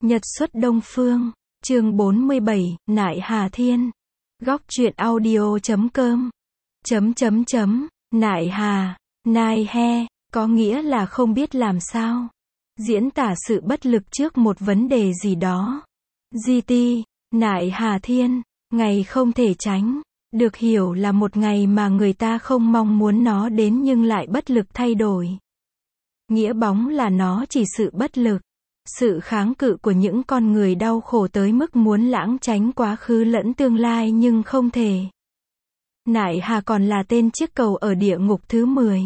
Nhật xuất Đông Phương, chương 47, Nại Hà Thiên. Góc truyện audio.com. Nại Hà, Nai He, có nghĩa là không biết làm sao. Diễn tả sự bất lực trước một vấn đề gì đó. GT, Nại Hà Thiên, ngày không thể tránh. Được hiểu là một ngày mà người ta không mong muốn nó đến nhưng lại bất lực thay đổi. Nghĩa bóng là nó chỉ sự bất lực. Sự kháng cự của những con người đau khổ tới mức muốn lãng tránh quá khứ lẫn tương lai nhưng không thể. Nại Hà còn là tên chiếc cầu ở địa ngục thứ 10.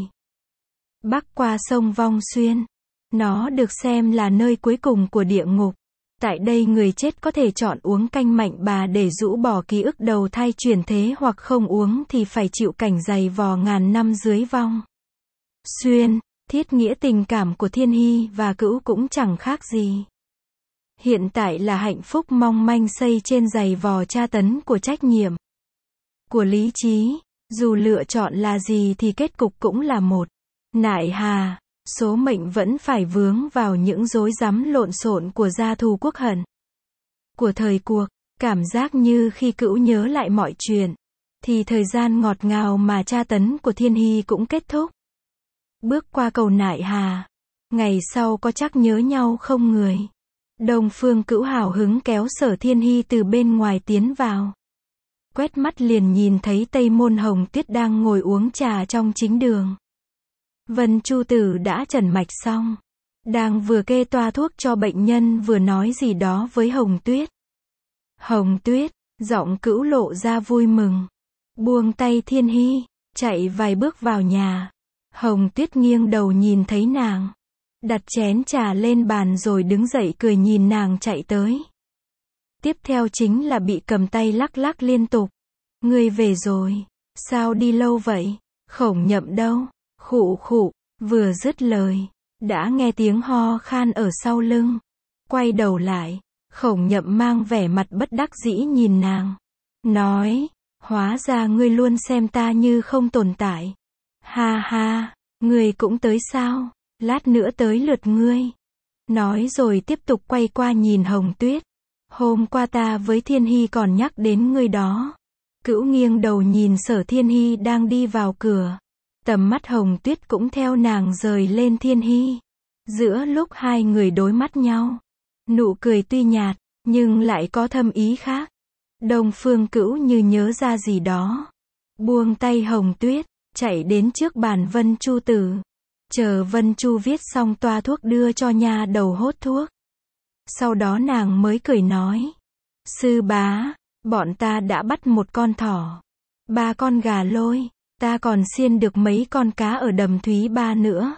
Bắc qua sông Vong Xuyên. Nó được xem là nơi cuối cùng của địa ngục. Tại đây người chết có thể chọn uống canh mạnh bà để rũ bỏ ký ức đầu thai chuyển thế hoặc không uống thì phải chịu cảnh dày vò ngàn năm dưới vong xuyên. Thiết nghĩa tình cảm của Thiên Hy và Cữu cũng chẳng khác gì. Hiện tại là hạnh phúc mong manh xây trên giày vò tra tấn của trách nhiệm, của lý trí. Dù lựa chọn là gì thì kết cục cũng là một. Nại Hà, số mệnh vẫn phải vướng vào những rối rắm lộn xộn của gia thù quốc hận, của thời cuộc. Cảm giác như khi Cữu nhớ lại mọi chuyện, thì thời gian ngọt ngào mà tra tấn của Thiên Hy cũng kết thúc. Bước qua cầu Nại Hà, ngày sau có chắc nhớ nhau không người. Đông Phương Cữu hào hứng kéo Sở Thiên Hy từ bên ngoài tiến vào. Quét mắt liền nhìn thấy Tây Môn Hồng Tuyết đang ngồi uống trà trong chính đường. Vân Chu Tử đã trần mạch xong, đang vừa kê toa thuốc cho bệnh nhân vừa nói gì đó với Hồng Tuyết. Hồng Tuyết, giọng Cữu lộ ra vui mừng. Buông tay Thiên Hy, chạy vài bước vào nhà. Hồng Tuyết nghiêng đầu nhìn thấy nàng, đặt chén trà lên bàn rồi đứng dậy cười nhìn nàng chạy tới. Tiếp theo chính là bị cầm tay lắc lắc liên tục. Ngươi về rồi, sao đi lâu vậy? Khổng Nhậm đâu? Khụ khụ, vừa dứt lời, đã nghe tiếng ho khan ở sau lưng. Quay đầu lại, Khổng Nhậm mang vẻ mặt bất đắc dĩ nhìn nàng, nói, hóa ra ngươi luôn xem ta như không tồn tại. Ha ha, ngươi cũng tới sao? Lát nữa tới lượt ngươi. Nói rồi tiếp tục quay qua nhìn Hồng Tuyết. Hôm qua ta với Thiên Hy còn nhắc đến ngươi đó. Cữu nghiêng đầu nhìn Sở Thiên Hy đang đi vào cửa. Tầm mắt Hồng Tuyết cũng theo nàng rời lên Thiên Hy. Giữa lúc hai người đối mắt nhau, nụ cười tuy nhạt, nhưng lại có thâm ý khác. Đông Phương Cữu như nhớ ra gì đó, buông tay Hồng Tuyết, chạy đến trước bàn Vân Chu Tử. Chờ Vân Chu viết xong toa thuốc đưa cho nha đầu hốt thuốc. Sau đó nàng mới cười nói, sư bá, bọn ta đã bắt một con thỏ, 3 con gà lôi, ta còn xiên được mấy con cá ở đầm Thúy Ba nữa.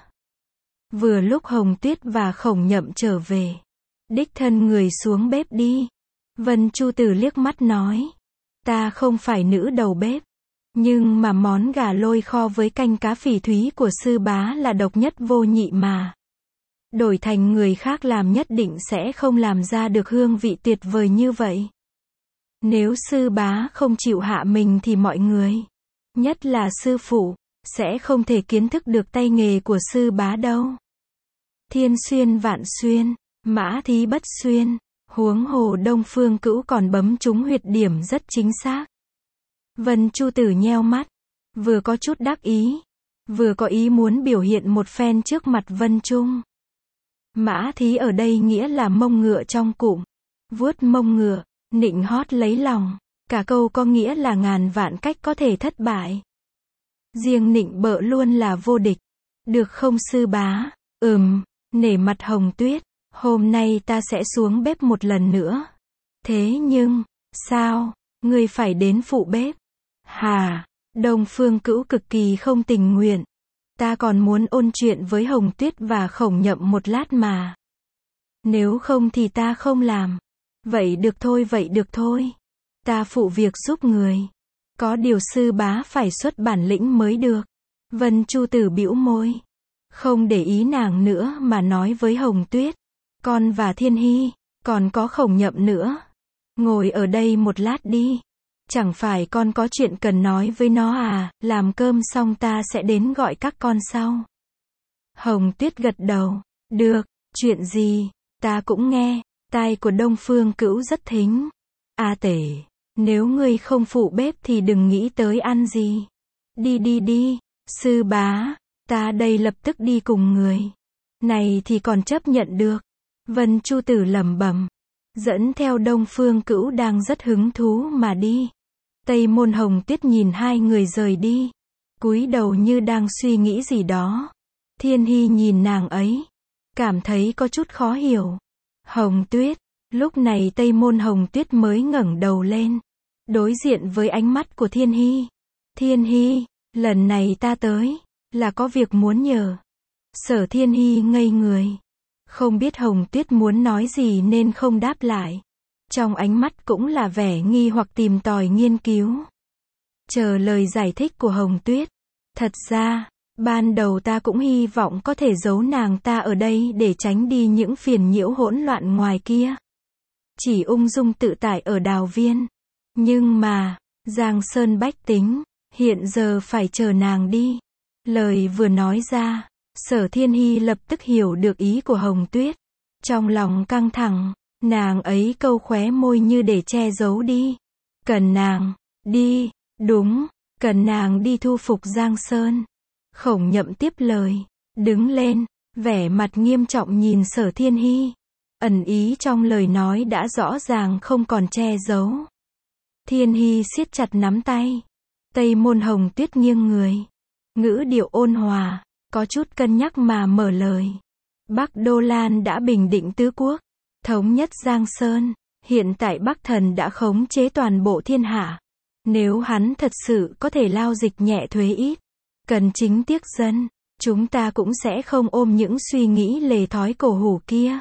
Vừa lúc Hồng Tuyết và Khổng Nhậm trở về, đích thân người xuống bếp đi. Vân Chu Tử liếc mắt nói, ta không phải nữ đầu bếp, nhưng mà món gà lôi kho với canh cá phỉ thúy của sư bá là độc nhất vô nhị mà. Đổi thành người khác làm nhất định sẽ không làm ra được hương vị tuyệt vời như vậy. Nếu sư bá không chịu hạ mình thì mọi người, nhất là sư phụ, sẽ không thể kiến thức được tay nghề của sư bá đâu. Thiên xuyên vạn xuyên, mã thí bất xuyên, huống hồ Đông Phương Cữu còn bấm trúng huyệt điểm rất chính xác. Vân Chu Tử nheo mắt, vừa có chút đắc ý, vừa có ý muốn biểu hiện một phen trước mặt Vân Trung. Mã thí ở đây nghĩa là mông ngựa trong cụm, vuốt mông ngựa, nịnh hót lấy lòng, cả câu có nghĩa là ngàn vạn cách có thể thất bại. Riêng nịnh bợ luôn là vô địch. Được không sư bá? Nể mặt Hồng Tuyết, hôm nay ta sẽ xuống bếp một lần nữa. Thế nhưng, sao, ngươi phải đến phụ bếp? Hà, Đông Phương Cữu cực kỳ không tình nguyện. Ta còn muốn ôn chuyện với Hồng Tuyết và Khổng Nhậm một lát mà. Nếu không thì ta không làm. Vậy được thôi. Ta phụ việc giúp người. Có điều sư bá phải xuất bản lĩnh mới được. Vân Chu Tử bĩu môi, không để ý nàng nữa mà nói với Hồng Tuyết, con và Thiên Hy, còn có Khổng Nhậm nữa. Ngồi ở đây một lát đi. Chẳng phải con có chuyện cần nói với nó à? Làm cơm xong ta sẽ đến gọi các con sau. Hồng Tuyết gật đầu, được, chuyện gì, ta cũng nghe. Tai của Đông Phương Cữu rất thính. A Tể, nếu ngươi không phụ bếp thì đừng nghĩ tới ăn gì. Đi đi đi, sư bá, ta đây lập tức đi cùng người. Này thì còn chấp nhận được. Vân Chu Tử lẩm bẩm, dẫn theo Đông Phương Cữu đang rất hứng thú mà đi. Tây Môn Hồng Tuyết nhìn hai người rời đi, cúi đầu như đang suy nghĩ gì đó. Thiên Hy nhìn nàng ấy, cảm thấy có chút khó hiểu. Hồng Tuyết, lúc này Tây Môn Hồng Tuyết mới ngẩng đầu lên, đối diện với ánh mắt của Thiên Hy. Thiên Hy, lần này ta tới, là có việc muốn nhờ. Sở Thiên Hy ngây người, không biết Hồng Tuyết muốn nói gì nên không đáp lại. Trong ánh mắt cũng là vẻ nghi hoặc tìm tòi nghiên cứu. Chờ lời giải thích của Hồng Tuyết. Thật ra, ban đầu ta cũng hy vọng có thể giấu nàng ta ở đây để tránh đi những phiền nhiễu hỗn loạn ngoài kia. Chỉ ung dung tự tại ở Đào Viên. Nhưng mà, Giang Sơn bách tính, hiện giờ phải chờ nàng đi. Lời vừa nói ra, Sở Thiên Hy lập tức hiểu được ý của Hồng Tuyết. Trong lòng căng thẳng, nàng ấy câu khóe môi như để che giấu đi. Cần nàng đi, đúng, cần nàng đi thu phục Giang Sơn. Khổng Nhậm tiếp lời, đứng lên, vẻ mặt nghiêm trọng nhìn Sở Thiên Hy. Ẩn ý trong lời nói đã rõ ràng không còn che giấu. Thiên Hy siết chặt nắm tay. Tây Môn Hồng Tuyết nghiêng người, ngữ điệu ôn hòa, có chút cân nhắc mà mở lời. Bắc Đô Lan đã bình định tứ quốc, thống nhất Giang Sơn, hiện tại Bắc Thần đã khống chế toàn bộ thiên hạ. Nếu hắn thật sự có thể lao dịch nhẹ thuế ít, cần chính tiếc dân, chúng ta cũng sẽ không ôm những suy nghĩ lề thói cổ hủ kia.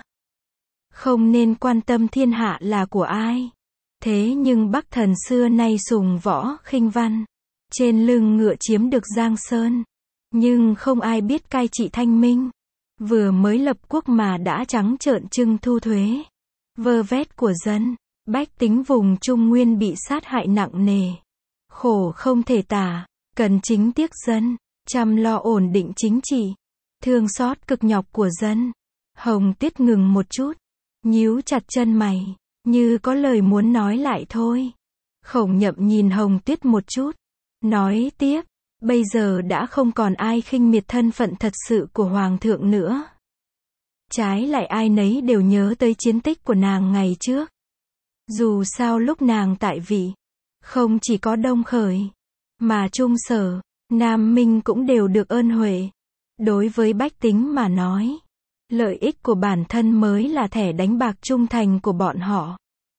Không nên quan tâm thiên hạ là của ai. Thế nhưng Bắc Thần xưa nay sùng võ khinh văn, trên lưng ngựa chiếm được Giang Sơn, nhưng không ai biết cai trị thanh minh. Vừa mới lập quốc mà đã trắng trợn trưng thu thuế, vơ vét của dân, bách tính vùng Trung Nguyên bị sát hại nặng nề, khổ không thể tả, cần chính tiếc dân, chăm lo ổn định chính trị, thương xót cực nhọc của dân. Hồng Tuyết ngừng một chút, nhíu chặt chân mày, như có lời muốn nói lại thôi. Khổng Nhậm nhìn Hồng Tuyết một chút, nói tiếp, bây giờ đã không còn ai khinh miệt thân phận thật sự của Hoàng thượng nữa. Trái lại ai nấy đều nhớ tới chiến tích của nàng ngày trước. Dù sao lúc nàng tại vị, không chỉ có Đông Khởi, mà Trung Sở, Nam Minh cũng đều được ơn huệ. Đối với bách tính mà nói, lợi ích của bản thân mới là thẻ đánh bạc trung thành của bọn họ.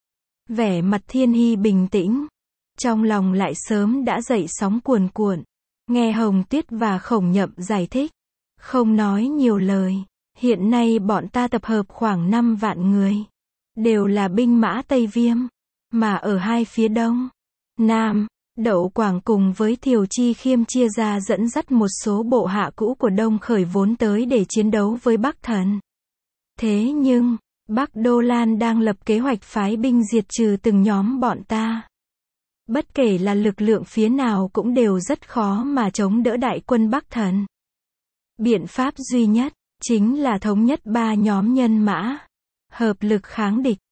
Vẻ mặt Thiên Hy bình tĩnh, trong lòng lại sớm đã dậy sóng cuồn cuộn. Nghe Hồng Tuyết và Khổng Nhậm giải thích, không nói nhiều lời. Hiện nay bọn ta tập hợp khoảng 5 vạn người, đều là binh mã Tây Viêm, mà ở hai phía đông, nam, Đậu Quảng cùng với Thiều Chi Khiêm chia ra dẫn dắt một số bộ hạ cũ của Đông Khởi vốn tới để chiến đấu với Bắc Thần. Thế nhưng, Bắc Đô Lan đang lập kế hoạch phái binh diệt trừ từng nhóm bọn ta. Bất kể là lực lượng phía nào cũng đều rất khó mà chống đỡ đại quân Bắc Thần. Biện pháp duy nhất chính là thống nhất 3 nhóm nhân mã, hợp lực kháng địch.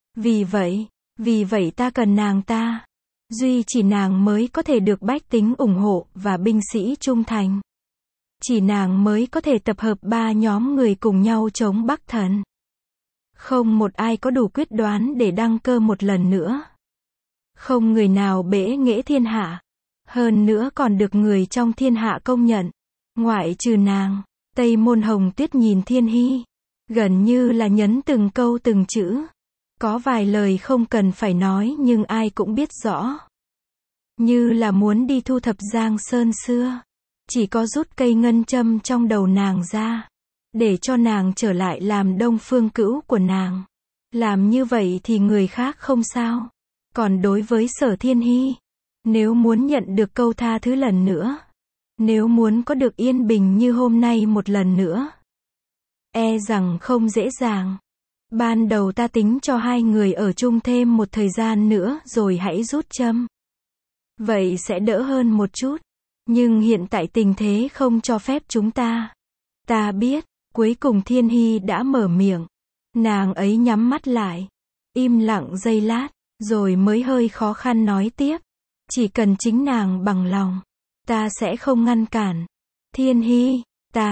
Vì vậy ta cần nàng ta. Duy chỉ nàng mới có thể được bách tính ủng hộ và binh sĩ trung thành. Chỉ nàng mới có thể tập hợp 3 nhóm người cùng nhau chống Bắc Thần. Không một ai có đủ quyết đoán để đăng cơ một lần nữa. Không người nào bẽ nghễ thiên hạ. Hơn nữa còn được người trong thiên hạ công nhận. Ngoại trừ nàng. Tây Môn Hồng Tuyết nhìn Thiên Hy, gần như là nhấn từng câu từng chữ. Có vài lời không cần phải nói nhưng ai cũng biết rõ. Như là muốn đi thu thập Giang Sơn xưa. Chỉ có rút cây ngân châm trong đầu nàng ra, để cho nàng trở lại làm Đông Phương Cữu của nàng. Làm như vậy thì người khác không sao. Còn đối với Sở Thiên Hy, nếu muốn nhận được câu tha thứ lần nữa, nếu muốn có được yên bình như hôm nay một lần nữa, e rằng không dễ dàng. Ban đầu ta tính cho hai người ở chung thêm một thời gian nữa rồi hãy rút châm. Vậy sẽ đỡ hơn một chút. Nhưng hiện tại tình thế không cho phép chúng ta. Ta biết, cuối cùng Thiên Hy đã mở miệng. Nàng ấy nhắm mắt lại, im lặng giây lát, rồi mới hơi khó khăn nói tiếp. Chỉ cần chính nàng bằng lòng, ta sẽ không ngăn cản. Thiên Hy,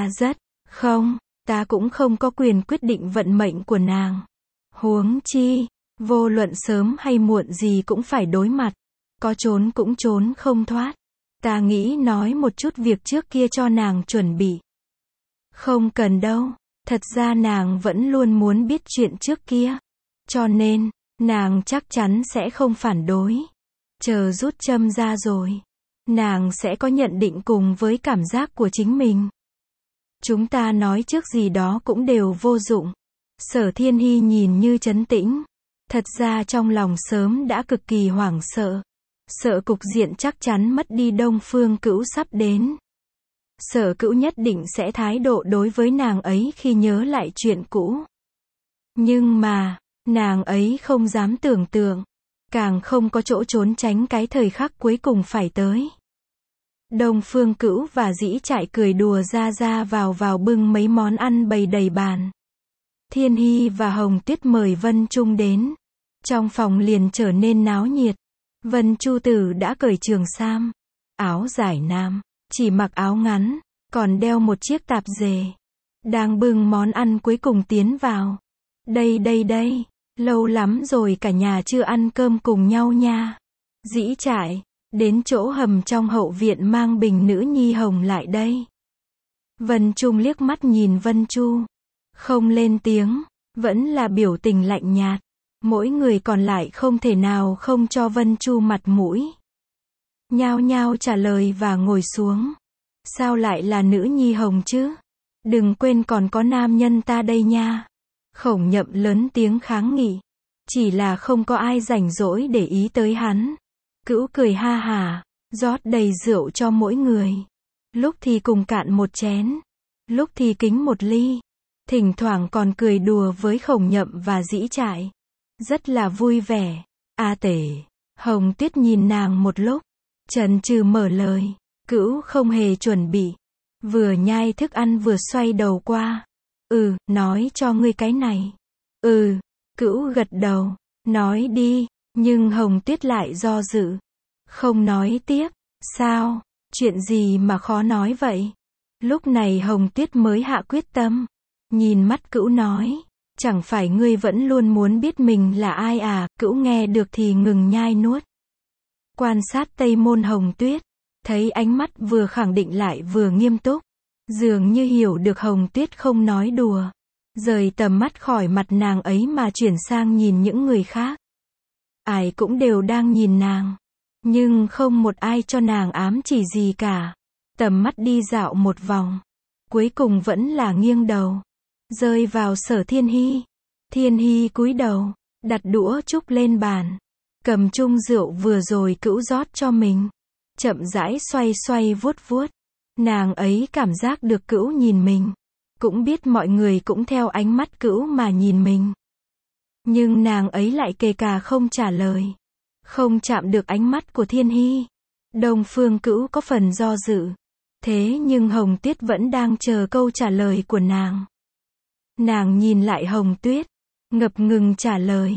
ta cũng không có quyền quyết định vận mệnh của nàng. Huống chi, vô luận sớm hay muộn gì cũng phải đối mặt. Có trốn cũng trốn không thoát. Ta nghĩ nói một chút việc trước kia cho nàng chuẩn bị. Không cần đâu, thật ra nàng vẫn luôn muốn biết chuyện trước kia. Cho nên, nàng chắc chắn sẽ không phản đối. Chờ rút châm ra rồi, nàng sẽ có nhận định cùng với cảm giác của chính mình. Chúng ta nói trước gì đó cũng đều vô dụng. Sở Thiên Hy nhìn như trấn tĩnh. Thật ra trong lòng sớm đã cực kỳ hoảng sợ. Sợ cục diện chắc chắn mất đi Đông Phương Cữu sắp đến. Sở Cữu nhất định sẽ thái độ đối với nàng ấy khi nhớ lại chuyện cũ. Nhưng mà, nàng ấy không dám tưởng tượng. Càng không có chỗ trốn tránh cái thời khắc cuối cùng phải tới. Đông Phương Cữu và Dĩ Trại cười đùa ra vào bưng mấy món ăn bày đầy bàn. Thiên Hy và Hồng Tuyết mời Vân Trung đến. Trong phòng liền trở nên náo nhiệt. Vân Chu Tử đã cởi trường sam, áo giải nam, chỉ mặc áo ngắn, còn đeo một chiếc tạp dề. Đang bưng món ăn cuối cùng tiến vào. Đây, lâu lắm rồi cả nhà chưa ăn cơm cùng nhau nha. Dĩ Trại, đến chỗ hầm trong hậu viện mang bình nữ nhi Hồng lại đây. Vân Trung liếc mắt nhìn Vân Chu. Không lên tiếng, vẫn là biểu tình lạnh nhạt. Mỗi người còn lại không thể nào không cho Vân Chu mặt mũi. Nhao nhao trả lời và ngồi xuống. Sao lại là nữ nhi Hồng chứ? Đừng quên còn có nam nhân ta đây nha. Khổng Nhậm lớn tiếng kháng nghị. Chỉ là không có ai rảnh rỗi để ý tới hắn. Cữu cười ha hả, rót đầy rượu cho mỗi người. Lúc thì cùng cạn một chén, lúc thì kính một ly. Thỉnh thoảng còn cười đùa với Khổng Nhậm và Dĩ Trại. Rất là vui vẻ. A Tể. Hồng Tuyết nhìn nàng một lúc, chần chừ mở lời. Cữu không hề chuẩn bị. Vừa nhai thức ăn vừa xoay đầu qua. Nói cho ngươi cái này. Cữu gật đầu. Nói đi. Nhưng Hồng Tuyết lại do dự. Không nói tiếp. Sao? Chuyện gì mà khó nói vậy? Lúc này Hồng Tuyết mới hạ quyết tâm. Nhìn mắt Cữu nói. Chẳng phải ngươi vẫn luôn muốn biết mình là ai à? Cữu nghe được thì ngừng nhai nuốt. Quan sát Tây Môn Hồng Tuyết. Thấy ánh mắt vừa khẳng định lại vừa nghiêm túc. Dường như hiểu được Hồng Tuyết không nói đùa. Rời tầm mắt khỏi mặt nàng ấy mà chuyển sang nhìn những người khác. Ai cũng đều đang nhìn nàng. Nhưng không một ai cho nàng ám chỉ gì cả. Tầm mắt đi dạo một vòng. Cuối cùng vẫn là nghiêng đầu. Rơi vào Sở Thiên Hy. Thiên Hy cúi đầu. Đặt đũa trúc lên bàn. Cầm chung rượu vừa rồi Cữu rót cho mình. Chậm rãi xoay vuốt. Nàng ấy cảm giác được Cữu nhìn mình. Cũng biết mọi người cũng theo ánh mắt Cữu mà nhìn mình. Nhưng nàng ấy lại kề cà không trả lời. Không chạm được ánh mắt của Thiên Hy. Đông Phương Cữu có phần do dự. Thế nhưng Hồng Tuyết vẫn đang chờ câu trả lời của nàng. Nàng nhìn lại Hồng Tuyết. Ngập ngừng trả lời.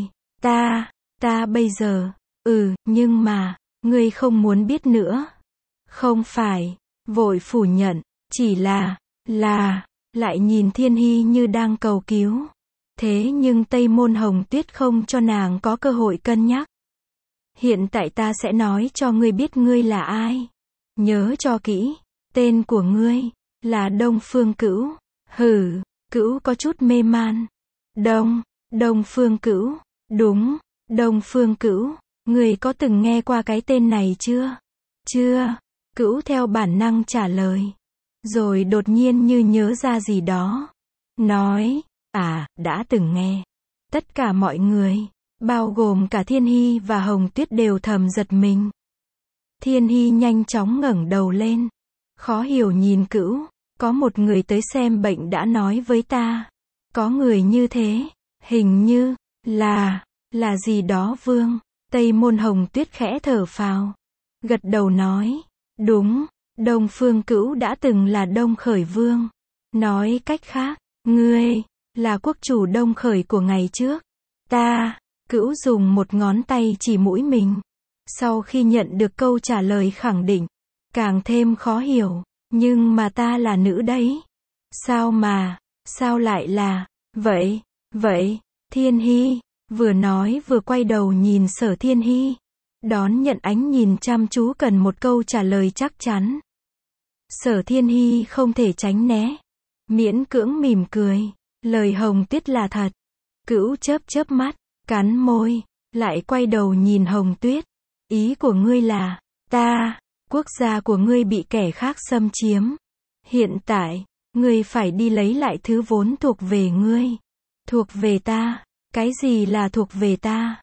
Ta bây giờ. Nhưng mà, ngươi không muốn biết nữa. Không phải. Vội phủ nhận. Chỉ là, lại nhìn Thiên Hy như đang cầu cứu. Thế nhưng Tây Môn Hồng Tuyết không cho nàng có cơ hội cân nhắc. Hiện tại ta sẽ nói cho ngươi biết ngươi là ai. Nhớ cho kỹ. Tên của ngươi là Đông Phương Cữu. Cữu có chút mê man. Đông Phương Cữu. Đúng, Đông Phương Cữu. Ngươi có từng nghe qua cái tên này chưa? Chưa. Cữu theo bản năng trả lời. Rồi đột nhiên như nhớ ra gì đó. Nói, đã từng nghe. Tất cả mọi người, bao gồm cả Thiên Hy và Hồng Tuyết đều thầm giật mình. Thiên Hy nhanh chóng ngẩng đầu lên. Khó hiểu nhìn Cữu. Có một người tới xem bệnh đã nói với ta. Có người như thế. Hình như, là gì đó Vương. Tây Môn Hồng Tuyết khẽ thở phào. Gật đầu nói. Đúng, Đông Phương Cữu đã từng là Đông Khởi Vương. Nói cách khác, ngươi là quốc chủ Đông Khởi của ngày trước. Cữu dùng một ngón tay chỉ mũi mình. Sau khi nhận được câu trả lời khẳng định, càng thêm khó hiểu. Nhưng mà ta là nữ đấy. Sao lại là, vậy, Thiên Hy, vừa nói vừa quay đầu nhìn Sở Thiên Hy. Đón nhận ánh nhìn chăm chú cần một câu trả lời chắc chắn. Sở Thiên Hy không thể tránh né. Miễn cưỡng mỉm cười. Lời Hồng Tuyết là thật. Cữu chớp mắt, cắn môi, lại quay đầu nhìn Hồng Tuyết. Ý của ngươi là, quốc gia của ngươi bị kẻ khác xâm chiếm. Hiện tại, ngươi phải đi lấy lại thứ vốn thuộc về ngươi. Thuộc về ta. Cái gì là thuộc về ta?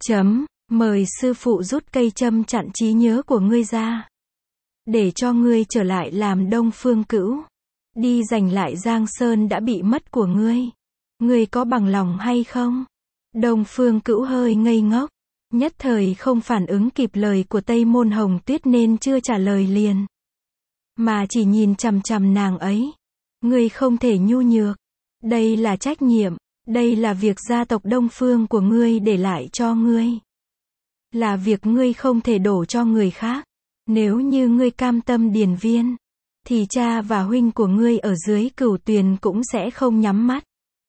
Mời sư phụ rút cây châm chặn trí nhớ của ngươi ra. Để cho ngươi trở lại làm Đông Phương Cữu. Đi giành lại Giang Sơn đã bị mất của ngươi. Ngươi có bằng lòng hay không? Đông Phương Cữu hơi ngây ngốc. Nhất thời không phản ứng kịp lời của Tây Môn Hồng Tuyết nên chưa trả lời liền. Mà chỉ nhìn chằm chằm nàng ấy. Ngươi không thể nhu nhược. Đây là trách nhiệm. Đây là việc gia tộc Đông Phương của ngươi để lại cho ngươi. Là việc ngươi không thể đổ cho người khác. Nếu như ngươi cam tâm điền viên, thì cha và huynh của ngươi ở dưới Cửu Tuyền cũng sẽ không nhắm mắt.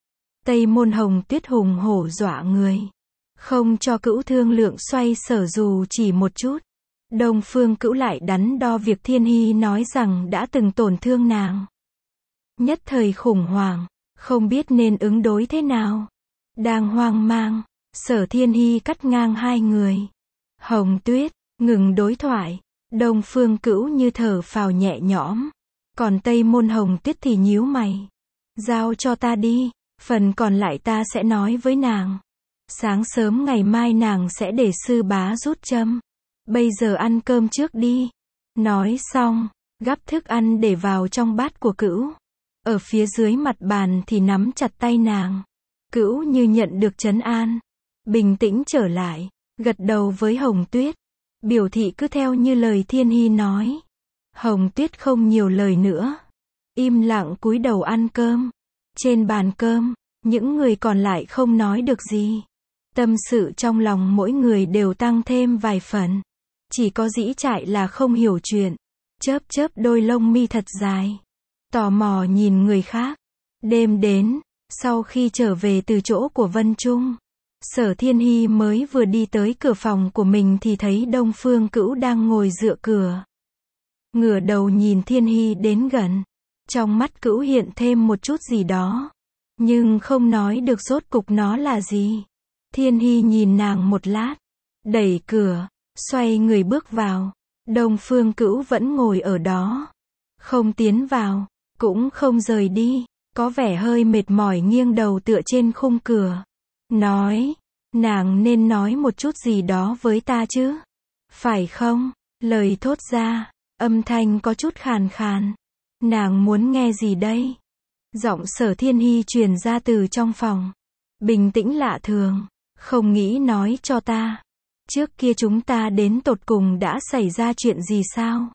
Tây Môn Hồng Tuyết hùng hổ dọa người. Không cho Cữu thương lượng xoay sở dù chỉ một chút. Đông Phương Cữu lại đắn đo việc Thiên Hy nói rằng đã từng tổn thương nàng. Nhất thời khủng hoảng, không biết nên ứng đối thế nào. Đang hoang mang, Sở Thiên Hy cắt ngang hai người. Hồng Tuyết, ngừng đối thoại. Đông Phương Cữu như thở phào nhẹ nhõm. Còn Tây Môn Hồng Tuyết thì nhíu mày. Giao cho ta đi, phần còn lại ta sẽ nói với nàng. Sáng sớm ngày mai nàng sẽ để sư bá rút châm. Bây giờ ăn cơm trước đi. Nói xong, gắp thức ăn để vào trong bát của Cữu. Ở phía dưới mặt bàn thì nắm chặt tay nàng. Cữu như nhận được trấn an. Bình tĩnh trở lại, gật đầu với Hồng Tuyết. Biểu thị cứ theo như lời Thiên Hy nói. Hồng Tuyết không nhiều lời nữa. Im lặng cúi đầu ăn cơm. Trên bàn cơm, những người còn lại không nói được gì. Tâm sự trong lòng mỗi người đều tăng thêm vài phần. Chỉ có Dĩ Trại là không hiểu chuyện. Chớp đôi lông mi thật dài. Tò mò nhìn người khác. Đêm đến, sau khi trở về từ chỗ của Vân Trung, Sở Thiên Hy mới vừa đi tới cửa phòng của mình thì thấy Đông Phương Cữu đang ngồi dựa cửa. Ngửa đầu nhìn Thiên Hy đến gần. Trong mắt Cữu hiện thêm một chút gì đó. Nhưng không nói được rốt cục nó là gì. Thiên Hy nhìn nàng một lát. Đẩy cửa, xoay người bước vào. Đông Phương Cữu vẫn ngồi ở đó. Không tiến vào, cũng không rời đi. Có vẻ hơi mệt mỏi nghiêng đầu tựa trên khung cửa. Nói, nàng nên nói một chút gì đó với ta chứ. Phải không? Lời thốt ra, âm thanh có chút khàn khàn. Nàng muốn nghe gì đây? Giọng Sở Thiên Hy truyền ra từ trong phòng. Bình tĩnh lạ thường. Không nghĩ nói cho ta. Trước kia chúng ta đến tột cùng đã xảy ra chuyện gì sao?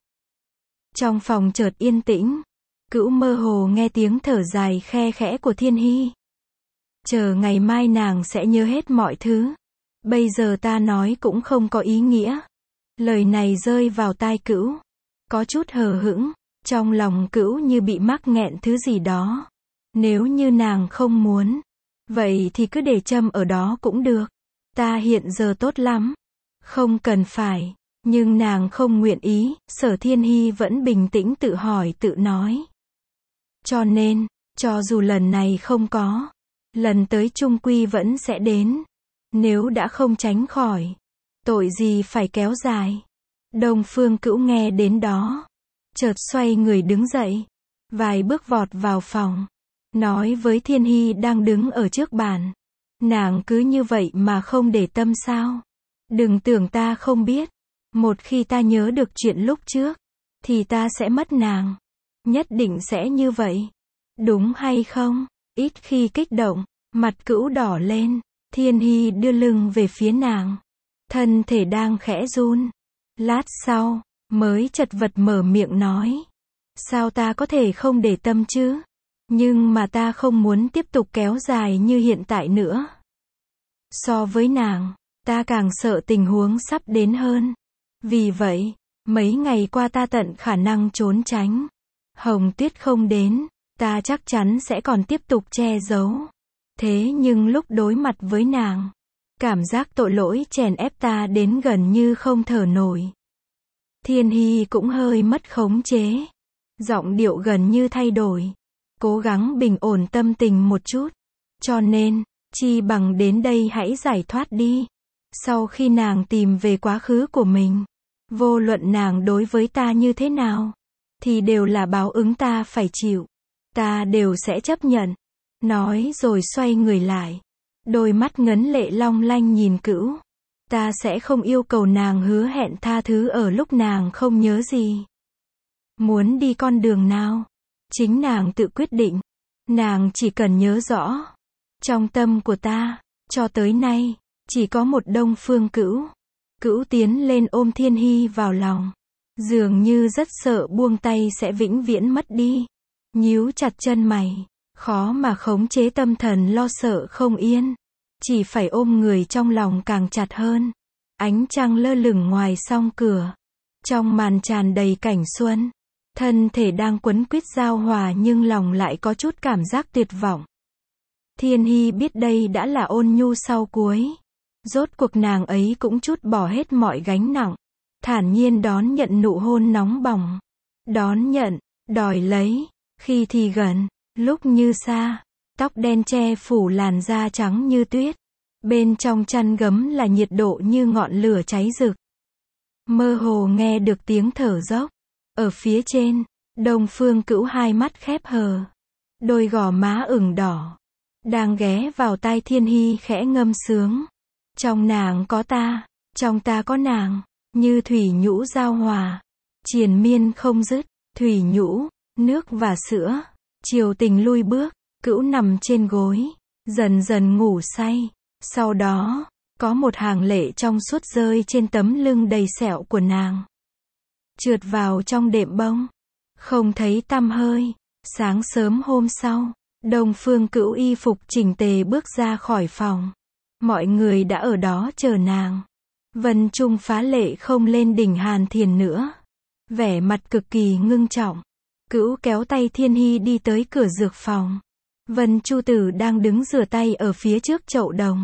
Trong phòng chợt yên tĩnh. Cữu mơ hồ nghe tiếng thở dài khe khẽ của Thiên Hy. Chờ ngày mai nàng sẽ nhớ hết mọi thứ. Bây giờ ta nói cũng không có ý nghĩa. Lời này rơi vào tai Cữu. Có chút hờ hững. Trong lòng Cữu như bị mắc nghẹn thứ gì đó. Nếu như nàng không muốn, vậy thì cứ để châm ở đó cũng được. Ta hiện giờ tốt lắm. Không cần phải. Nhưng nàng không nguyện ý. Sở Thiên Hy vẫn bình tĩnh tự hỏi tự nói. Cho nên, cho dù lần này không có, lần tới chung quy vẫn sẽ đến. Nếu đã không tránh khỏi, tội gì phải kéo dài. Đông Phương Cữu nghe đến đó, chợt xoay người đứng dậy, vài bước vọt vào phòng, nói với Thiên Hy đang đứng ở trước bàn. Nàng cứ như vậy mà không để tâm sao? Đừng tưởng ta không biết. Một khi ta nhớ được chuyện lúc trước, thì ta sẽ mất nàng. Nhất định sẽ như vậy. Đúng hay không? Ít khi kích động, mặt Cữu đỏ lên. Thiên Hy đưa lưng về phía nàng. Thân thể đang khẽ run. Lát sau, mới chật vật mở miệng nói. Sao ta có thể không để tâm chứ? Nhưng mà ta không muốn tiếp tục kéo dài như hiện tại nữa. So với nàng, ta càng sợ tình huống sắp đến hơn. Vì vậy, mấy ngày qua ta tận khả năng trốn tránh. Hồng Tuyết không đến, ta chắc chắn sẽ còn tiếp tục che giấu. Thế nhưng lúc đối mặt với nàng, cảm giác tội lỗi chèn ép ta đến gần như không thở nổi. Thiên Hy cũng hơi mất khống chế. Giọng điệu gần như thay đổi. Cố gắng bình ổn tâm tình một chút. Cho nên, chi bằng đến đây hãy giải thoát đi. Sau khi nàng tìm về quá khứ của mình, vô luận nàng đối với ta như thế nào, thì đều là báo ứng ta phải chịu. Ta đều sẽ chấp nhận. Nói rồi xoay người lại. Đôi mắt ngấn lệ long lanh nhìn Cửu. Ta sẽ không yêu cầu nàng hứa hẹn tha thứ ở lúc nàng không nhớ gì. Muốn đi con đường nào, chính nàng tự quyết định. Nàng chỉ cần nhớ rõ. Trong tâm của ta, cho tới nay, chỉ có một Đông Phương Cửu. Cửu tiến lên ôm Thiên Hy vào lòng. Dường như rất sợ buông tay sẽ vĩnh viễn mất đi. Nhíu chặt chân mày. Khó mà khống chế tâm thần lo sợ không yên. Chỉ phải ôm người trong lòng càng chặt hơn. Ánh trăng lơ lửng ngoài song cửa. Trong màn tràn đầy cảnh xuân. Thân thể đang quấn quýt giao hòa nhưng lòng lại có chút cảm giác tuyệt vọng. Thiên Hy biết đây đã là ôn nhu sau cuối. Rốt cuộc nàng ấy cũng trút bỏ hết mọi gánh nặng. Thản nhiên đón nhận nụ hôn nóng bỏng. Đón nhận, đòi lấy, khi thì gần, lúc như xa. Tóc đen che phủ làn da trắng như tuyết. Bên trong chăn gấm là nhiệt độ như ngọn lửa cháy rực. Mơ hồ nghe được tiếng thở dốc. Ở phía trên, Đông Phương Cửu hai mắt khép hờ. Đôi gò má ửng đỏ. Đang ghé vào tai Thiên Hy khẽ ngâm sướng. Trong nàng có ta, trong ta có nàng. Như thủy nhũ giao hòa. Triền miên không dứt. Thủy nhũ, nước và sữa. Chiều tình lui bước. Cửu nằm trên gối. Dần dần ngủ say. Sau đó, có một hàng lệ trong suốt rơi trên tấm lưng đầy sẹo của nàng. Trượt vào trong đệm bông. Không thấy tăm hơi. Sáng sớm hôm sau, Đông Phương Cửu y phục chỉnh tề bước ra khỏi phòng. Mọi người đã ở đó chờ nàng. Vân Trung phá lệ không lên đỉnh Hàn Thiền nữa. Vẻ mặt cực kỳ ngưng trọng. Cửu kéo tay Thiên Hy đi tới cửa dược phòng. Vân Chu Tử đang đứng rửa tay ở phía trước chậu đồng.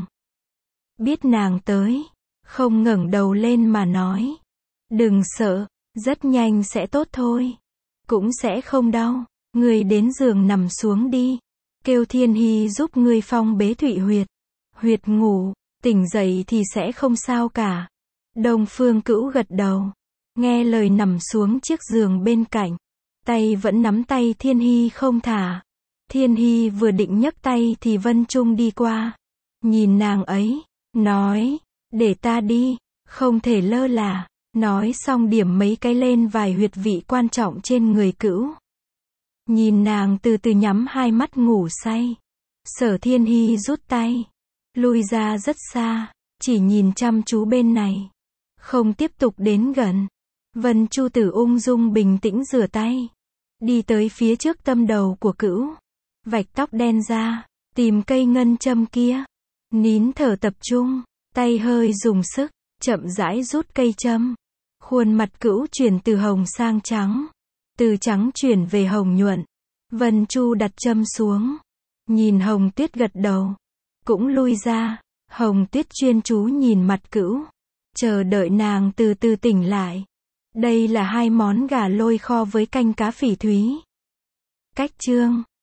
Biết nàng tới, không ngẩng đầu lên mà nói. Đừng sợ, rất nhanh sẽ tốt thôi. Cũng sẽ không đau, ngươi đến giường nằm xuống đi. Kêu Thiên Hy giúp ngươi phong bế thụy huyệt. Huyệt ngủ, tỉnh dậy thì sẽ không sao cả. Đông Phương Cửu gật đầu. Nghe lời nằm xuống chiếc giường bên cạnh. Tay vẫn nắm tay Thiên Hy không thả. Thiên Hy vừa định nhấc tay thì Vân Trung đi qua. Nhìn nàng ấy, nói, để ta đi, không thể lơ là. Nói xong điểm mấy cái lên vài huyệt vị quan trọng trên người Cửu. Nhìn nàng từ từ nhắm hai mắt ngủ say. Sở Thiên Hy rút tay. Lui ra rất xa, chỉ nhìn chăm chú bên này. Không tiếp tục đến gần. Vân Chu Tử ung dung bình tĩnh rửa tay. Đi tới phía trước tâm đầu của Cửu. Vạch tóc đen ra, tìm cây ngân châm kia. Nín thở tập trung, tay hơi dùng sức, chậm rãi rút cây châm. Khuôn mặt Cửu chuyển từ hồng sang trắng. Từ trắng chuyển về hồng nhuận. Vân Chu đặt châm xuống. Nhìn Hồng Tuyết gật đầu. Cũng lui ra. Hồng Tuyết chuyên chú nhìn mặt Cửu. Chờ đợi nàng từ từ tỉnh lại. Đây là 2 món gà lôi kho với canh cá phỉ thúy. Cách chương